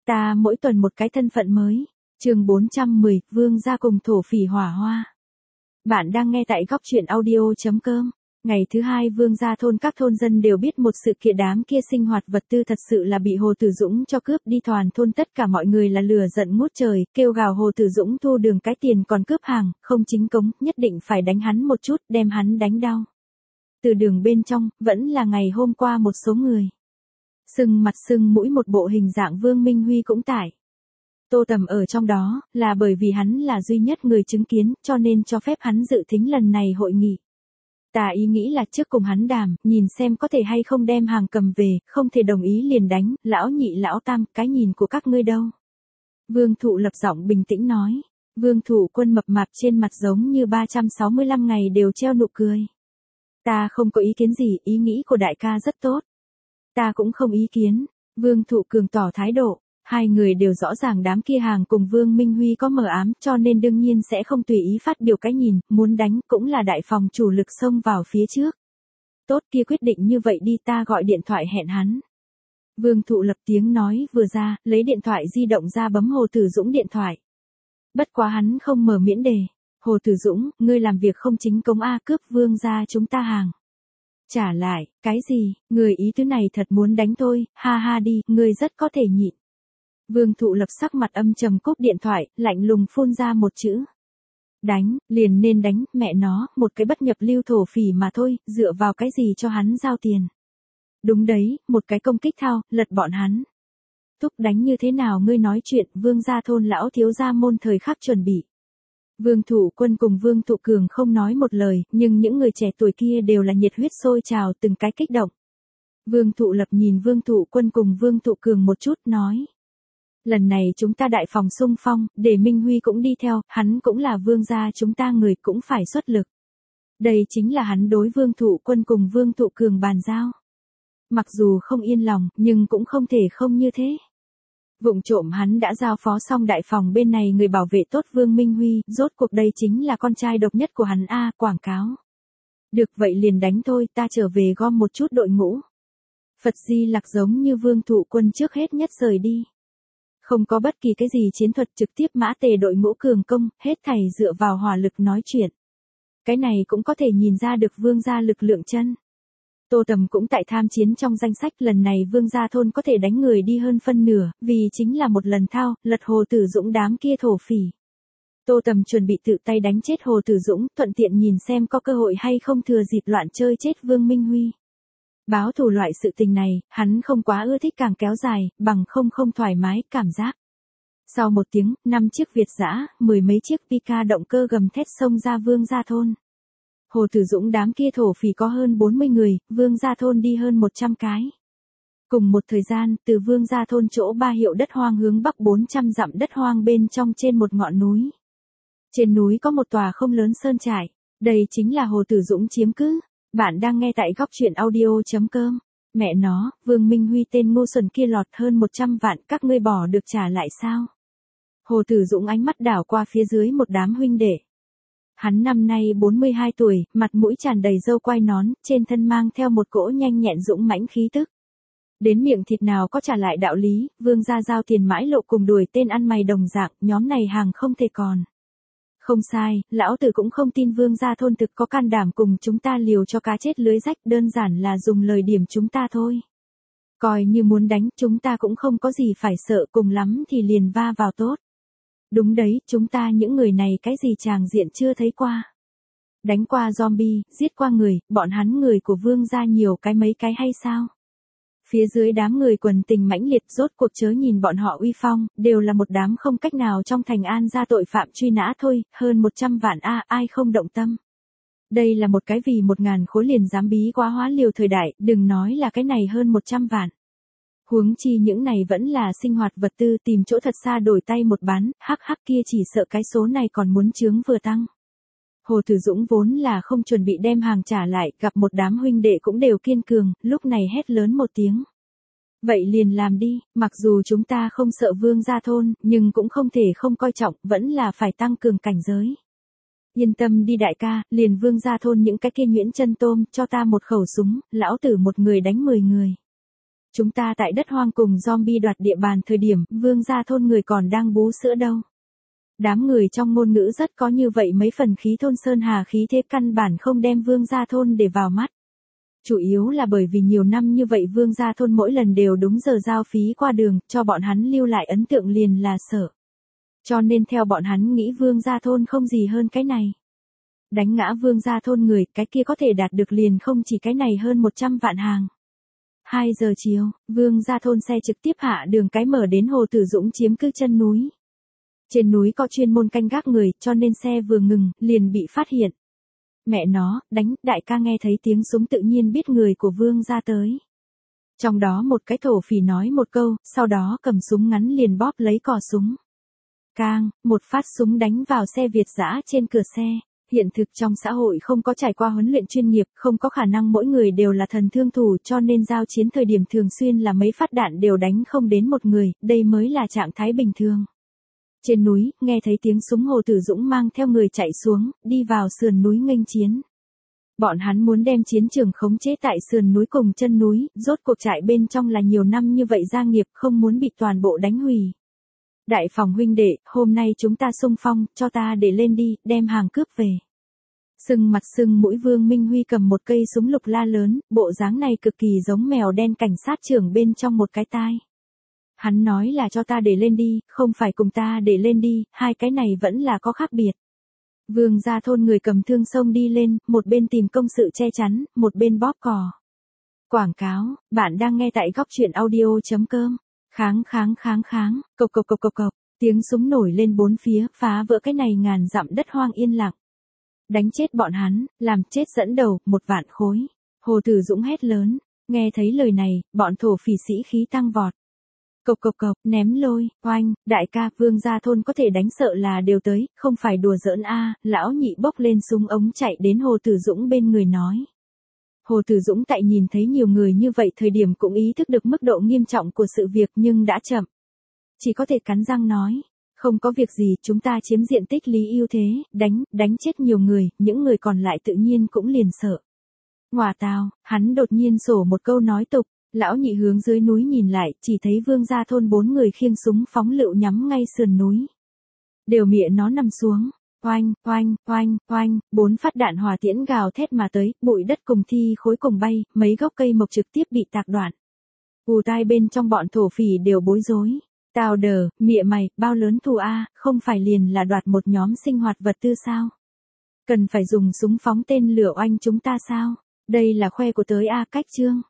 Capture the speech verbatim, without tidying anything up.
Ta mỗi tuần một cái thân phận mới. Chương bốn trăm mười, Vương gia cùng thổ phỉ hỏa hoa. Bạn đang nghe tại góc truyện audio chấm com. Ngày thứ hai Vương gia thôn các thôn dân đều biết một sự kiện, đám kia sinh hoạt vật tư thật sự là bị Hồ Tử Dũng cho cướp đi, toàn thôn tất cả mọi người là lửa giận ngút trời, kêu gào Hồ Tử Dũng thu đường cái tiền còn cướp hàng, không chính cống, nhất định phải đánh hắn một chút, đem hắn đánh đau. Từ đường bên trong, vẫn là ngày hôm qua một số người. Sưng mặt sưng mũi một bộ hình dạng Vương Minh Huy cũng tại. Tô Tầm ở trong đó, là bởi vì hắn là duy nhất người chứng kiến, cho nên cho phép hắn dự thính lần này hội nghị. Ta ý nghĩ là trước cùng hắn đàm, nhìn xem có thể hay không đem hàng cầm về, không thể đồng ý liền đánh, lão nhị lão tam, cái nhìn của các ngươi đâu. Vương Thụ Lập giọng bình tĩnh nói. Vương Thủ Quân mập mạp trên mặt giống như ba trăm sáu mươi lăm ngày đều treo nụ cười. Ta không có ý kiến gì, ý nghĩ của đại ca rất tốt. Ta cũng không ý kiến. Vương Thụ Cường tỏ thái độ. Hai người đều rõ ràng đám kia hàng cùng Vương Minh Huy có mờ ám, cho nên đương nhiên sẽ không tùy ý phát biểu cái nhìn, muốn đánh cũng là đại phòng chủ lực xông vào phía trước. Tốt, kia quyết định như vậy đi, ta gọi điện thoại hẹn hắn. Vương Thụ Lập tiếng nói vừa ra, lấy điện thoại di động ra bấm Hồ Tử Dũng điện thoại. Bất quá hắn không mở miễn đề. Hồ Tử Dũng, ngươi làm việc không chính cống A, cướp Vương gia chúng ta hàng. Trả lại, cái gì, người ý tứ này thật muốn đánh tôi, ha ha đi, ngươi rất có thể nhịn. Vương Thụ Lập sắc mặt âm trầm cúp điện thoại, lạnh lùng phun ra một chữ. Đánh, liền nên đánh, mẹ nó, một cái bất nhập lưu thổ phỉ mà thôi, dựa vào cái gì cho hắn giao tiền. Đúng đấy, một cái công kích thao, lật bọn hắn. Thúc đánh như thế nào ngươi nói chuyện, Vương gia thôn lão thiếu gia môn thời khắc chuẩn bị. Vương Thủ Quân cùng Vương Thụ Cường không nói một lời, nhưng những người trẻ tuổi kia đều là nhiệt huyết sôi trào, từng cái kích động. Vương Thụ Lập nhìn Vương Thủ Quân cùng Vương Thụ Cường một chút, nói. Lần này chúng ta đại phòng xung phong, để Minh Huy cũng đi theo, hắn cũng là vương gia chúng ta, người cũng phải xuất lực. Đây chính là hắn đối Vương Thụ Quân cùng Vương Thụ Cường bàn giao. Mặc dù không yên lòng, nhưng cũng không thể không như thế. Vụng trộm hắn đã giao phó xong đại phòng bên này người bảo vệ tốt Vương Minh Huy, rốt cuộc đây chính là con trai độc nhất của hắn a, quảng cáo. Được vậy liền đánh thôi, ta trở về gom một chút đội ngũ. Phật Di Lặc giống như Vương Thụ Quân trước hết nhất rời đi. Không có bất kỳ cái gì chiến thuật, trực tiếp mã tề đội ngũ cường công, hết thảy dựa vào hỏa lực nói chuyện. Cái này cũng có thể nhìn ra được Vương gia lực lượng chân. Tô Tầm cũng tại tham chiến trong danh sách, lần này Vương gia thôn có thể đánh người đi hơn phân nửa, vì chính là một lần thao, lật Hồ Tử Dũng đám kia thổ phỉ. Tô Tầm chuẩn bị tự tay đánh chết Hồ Tử Dũng, thuận tiện nhìn xem có cơ hội hay không thừa dịp loạn chơi chết Vương Minh Huy. Báo thù loại sự tình này, hắn không quá ưa thích càng kéo dài, bằng không không thoải mái, cảm giác. Sau một tiếng, năm chiếc Việt dã, mười mấy chiếc Pika động cơ gầm thét xông ra Vương gia thôn. Hồ Tử Dũng đám kia thổ phỉ có hơn bốn mươi người, Vương gia thôn đi hơn một trăm cái. Cùng một thời gian, từ Vương gia thôn chỗ ba hiệu đất hoang hướng bắc bốn trăm dặm đất hoang bên trong trên một ngọn núi. Trên núi có một tòa không lớn sơn trại, đây chính là Hồ Tử Dũng chiếm cứ. Bạn đang nghe tại góc truyện audio chấm com. Mẹ nó, Vương Minh Huy tên ngu xuẩn kia lọt hơn một trăm vạn, các ngươi bỏ được trả lại sao? Hồ Tử Dũng ánh mắt đảo qua phía dưới một đám huynh đệ. Hắn năm nay bốn mươi hai tuổi, mặt mũi tràn đầy râu quai nón, trên thân mang theo một cỗ nhanh nhẹn dũng mãnh khí tức. Đến miệng thịt nào có trả lại đạo lý, Vương gia giao tiền mãi lộ cùng đuổi tên ăn mày đồng dạng, nhóm này hàng không thể còn. Không sai, lão tử cũng không tin Vương gia thôn thực có can đảm cùng chúng ta liều cho cá chết lưới rách, đơn giản là dùng lời điểm chúng ta thôi. Coi như muốn đánh, chúng ta cũng không có gì phải sợ, cùng lắm thì liền va vào tốt. Đúng đấy, chúng ta những người này cái gì tràng diện chưa thấy qua. Đánh qua zombie, giết qua người, bọn hắn người của Vương gia nhiều cái mấy cái hay sao? Phía dưới đám người quần tình mãnh liệt, rốt cuộc chớ nhìn bọn họ uy phong, đều là một đám không cách nào trong thành an ra tội phạm truy nã thôi, hơn một trăm vạn a, ai không động tâm. Đây là một cái vì một ngàn khối liền dám bí quá hóa liều thời đại, đừng nói là cái này hơn một trăm vạn. Huống chi những này vẫn là sinh hoạt vật tư, tìm chỗ thật xa đổi tay một bán, hắc hắc kia chỉ sợ cái số này còn muốn chướng vừa tăng. Hồ Tử Dũng vốn là không chuẩn bị đem hàng trả lại, gặp một đám huynh đệ cũng đều kiên cường, lúc này hét lớn một tiếng. Vậy liền làm đi, mặc dù chúng ta không sợ Vương gia thôn, nhưng cũng không thể không coi trọng, vẫn là phải tăng cường cảnh giới. Yên tâm đi đại ca, liền Vương gia thôn những cái kia nhuyễn chân tôm, cho ta một khẩu súng, lão tử một người đánh mười người. Chúng ta tại đất hoang cùng zombie đoạt địa bàn thời điểm vương gia thôn người còn đang bú sữa đâu. Đám người trong ngôn ngữ rất có như vậy mấy phần khí thôn sơn hà khí thế căn bản không đem vương gia thôn để vào mắt. Chủ yếu là bởi vì nhiều năm như vậy vương gia thôn mỗi lần đều đúng giờ giao phí qua đường, cho bọn hắn lưu lại ấn tượng liền là sợ. Cho nên theo bọn hắn nghĩ vương gia thôn không gì hơn cái này. Đánh ngã vương gia thôn người, cái kia có thể đạt được liền không chỉ cái này hơn một trăm vạn hàng. hai giờ chiều, vương gia thôn xe trực tiếp hạ đường cái mở đến Hồ Tử Dũng chiếm cứ chân núi. Trên núi có chuyên môn canh gác người, cho nên xe vừa ngừng, liền bị phát hiện. Mẹ nó, đánh, đại ca nghe thấy tiếng súng tự nhiên biết người của vương gia tới. Trong đó một cái thổ phỉ nói một câu, sau đó cầm súng ngắn liền bóp lấy cò súng. Cang, một phát súng đánh vào xe Việt dã trên cửa xe. Hiện thực trong xã hội không có trải qua huấn luyện chuyên nghiệp, không có khả năng mỗi người đều là thần thương thủ cho nên giao chiến thời điểm thường xuyên là mấy phát đạn đều đánh không đến một người, đây mới là trạng thái bình thường. Trên núi, nghe thấy tiếng súng Hồ Tử Dũng mang theo người chạy xuống, đi vào sườn núi nghênh chiến. Bọn hắn muốn đem chiến trường khống chế tại sườn núi cùng chân núi, rốt cuộc trại bên trong là nhiều năm như vậy gia nghiệp không muốn bị toàn bộ đánh hủy. Đại phòng huynh đệ, hôm nay chúng ta xung phong, cho ta để lên đi, đem hàng cướp về. Sưng mặt sưng mũi Vương Minh Huy cầm một cây súng lục la lớn, bộ dáng này cực kỳ giống mèo đen cảnh sát trưởng bên trong một cái tai. Hắn nói là cho ta để lên đi, không phải cùng ta để lên đi, hai cái này vẫn là có khác biệt. Vương gia thôn người cầm thương xông đi lên, một bên tìm công sự che chắn, một bên bóp cò. Quảng cáo, bạn đang nghe tại góc truyện audio chấm com. Kháng kháng kháng kháng, cộc cộc cộc cộc cộc, tiếng súng nổi lên bốn phía, phá vỡ cái này ngàn dặm đất hoang yên lặng. Đánh chết bọn hắn, làm chết dẫn đầu, một vạn khối. Hồ Tử Dũng hét lớn, nghe thấy lời này, bọn thổ phỉ sĩ khí tăng vọt. Cộc cộc cộc, ném lôi, oanh, đại ca, vương gia thôn có thể đánh sợ là đều tới, không phải đùa giỡn a. Lão nhị bốc lên súng ống chạy đến Hồ Tử Dũng bên người nói. Hồ Tử Dũng tại nhìn thấy nhiều người như vậy thời điểm cũng ý thức được mức độ nghiêm trọng của sự việc nhưng đã chậm. Chỉ có thể cắn răng nói, không có việc gì, chúng ta chiếm diện tích lý ưu thế, đánh, đánh chết nhiều người, những người còn lại tự nhiên cũng liền sợ. Ngoà tào, hắn đột nhiên sổ một câu nói tục, lão nhị hướng dưới núi nhìn lại, chỉ thấy vương gia thôn bốn người khiêng súng phóng lựu nhắm ngay sườn núi. Đều mịa nó nằm xuống. Oanh, oanh, oanh, oanh, bốn phát đạn hỏa tiễn gào thét mà tới, bụi đất cùng thi khối cùng bay, mấy gốc cây mộc trực tiếp bị tạc đoạn. Ù tai bên trong bọn thổ phỉ đều bối rối. Tào đờ, mịa mày, bao lớn thù a, không phải liền là đoạt một nhóm sinh hoạt vật tư sao? Cần phải dùng súng phóng tên lửa oanh chúng ta sao? Đây là khoe của tới a cách chương.